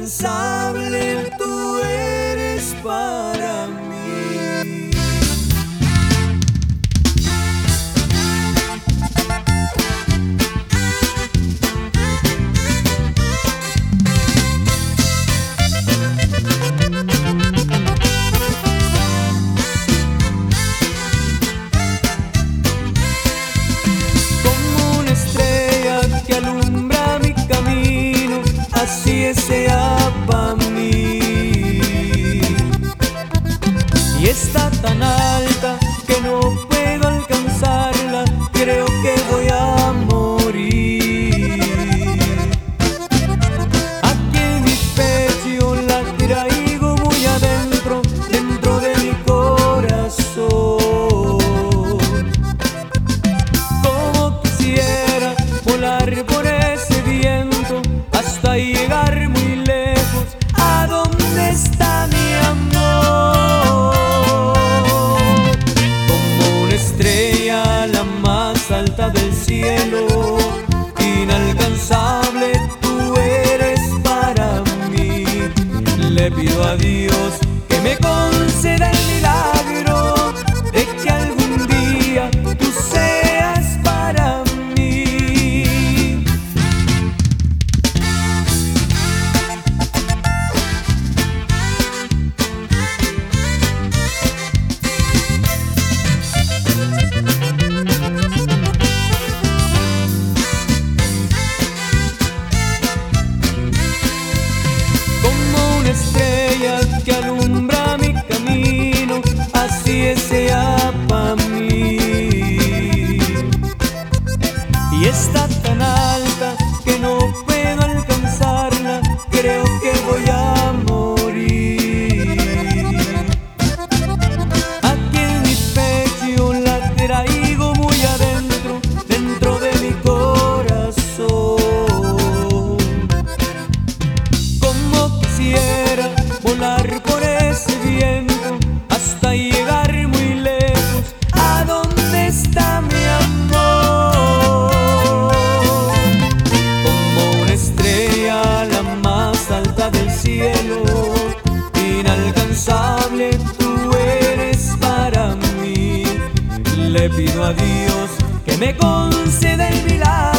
inalcanzable tú eres para mí. Así sea para mí, y está tan alta que no puedo alcanzarla, creo que voy a morir. Aquí en mi pecho la traigo muy adentro, dentro de mi corazón. Como quisiera volar por ese viento hasta llegar muy lejos, ¿a dónde está mi amor? Como una estrella, la más alta del cielo, inalcanzable tú eres para mí. Le pido a Dios que me conceda el milagro de que algún día tú seas para mí. Que alumbra mi camino, así sea para mí. Y está tan alta que no puedo alcanzarla, creo que voy a morir. Aquí en mi pecho la traigo muy adentro, dentro de mi corazón. Como quisiera volar por ese viento hasta llegar muy lejos, ¿a dónde está mi amor? Como una estrella, la más alta del cielo, inalcanzable tú eres para mí. Le pido a Dios que me conceda el milagro